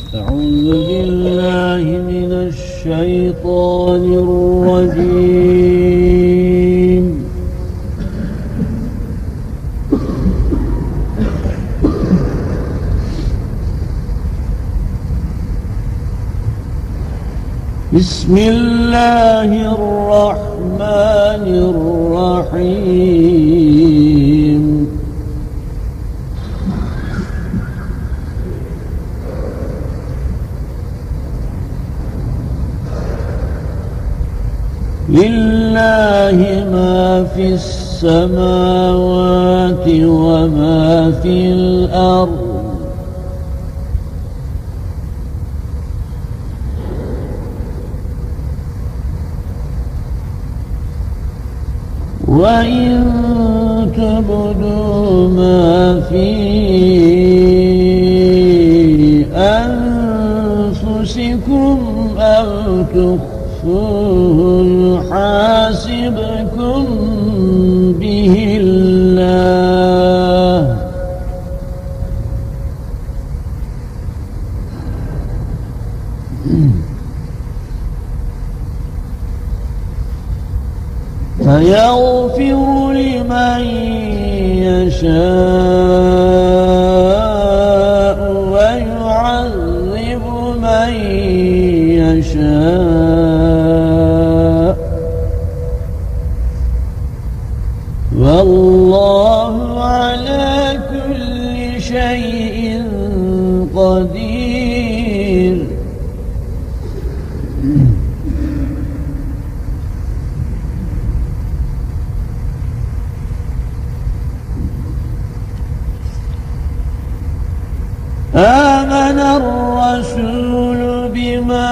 أعوذ بالله من الشيطان الرجيم. بسم الله الرحمن الرحيم. لله ما في السماوات وما في الأرض وإن تبدوا ما في أنفسكم أو تخفوه يحاسبكم به الله فيغفر لمن يشاء ويعذب من يشاء والله على كل شيء قدير. آمن الرسول بما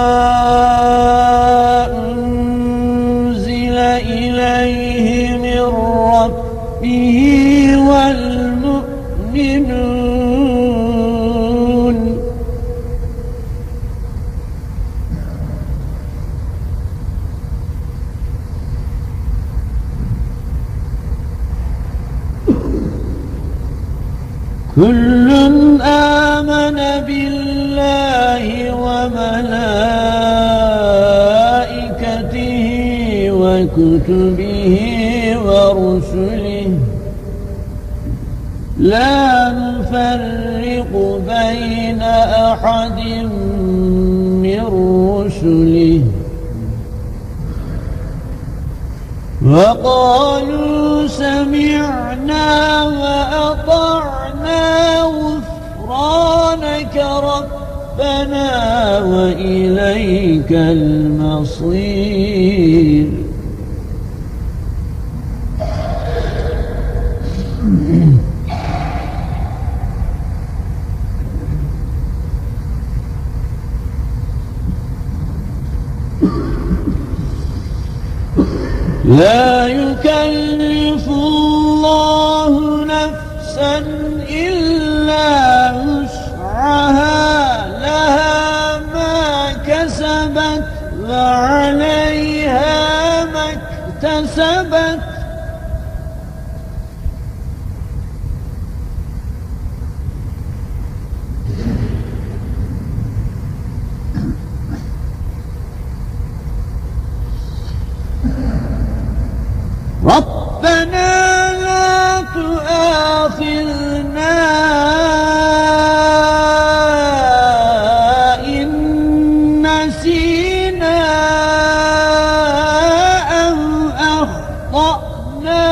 أنزل إليه من ربه والمؤمنون كل آمن بالله وملائكته وكتبه ورسله لا نفرق بين أحد من رسله وقالوا سمعنا وأطعنا غفرانك ربنا وإليك المصير. لا يكلف الله نفسا إلا وسعها لها ما كسبت وعليها ما اكتسبت ربنا لا تؤاخذنا إن نسينا أو أخطأنا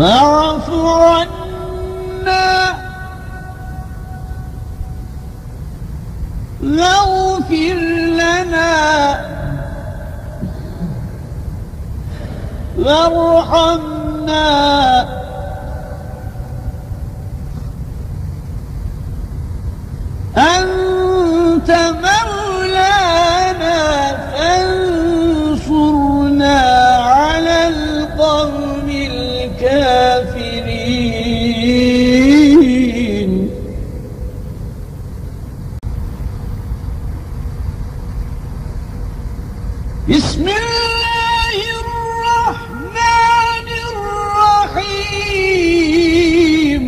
فاعف عنا واغفر لنا وارحمنا أنت مولانا فانصرنا على القوم الكافرين. بسم الله الرحمن الرحيم.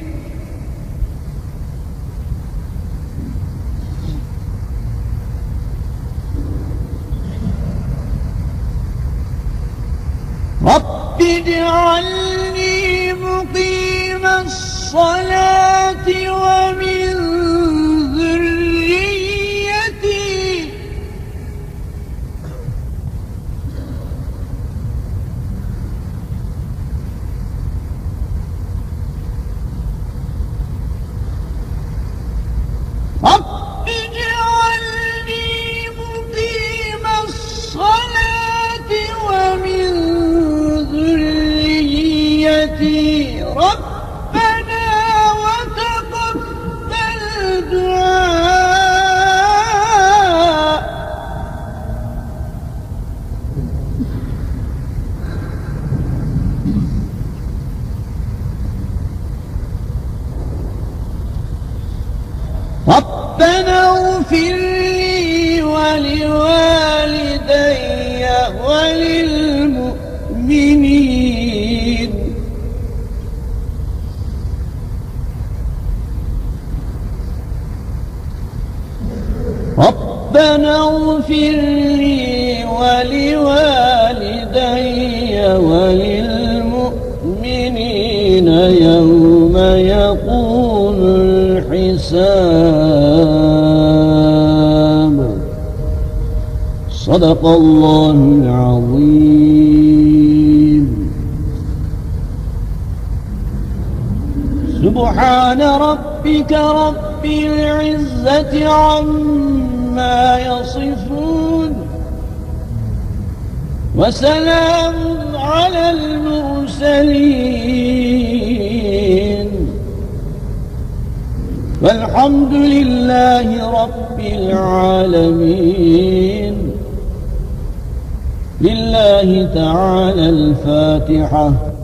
رب اجعلني مقيم الصلاة ومن ذريتي رب اجعلني مقيم الصلاة ومن ذريتي ربنا وتقبل دعاء. ربنا اغفر لي ولوالدي وللمؤمنين. ربنا اغفر لي ولوالدي وللمؤمنين يوم يقوم الحساب. صدق الله العظيم. سبحان ربك رب العزة عما يصفون وسلام على المرسلين والحمد لله رب العالمين. لله تعالى الفاتحة.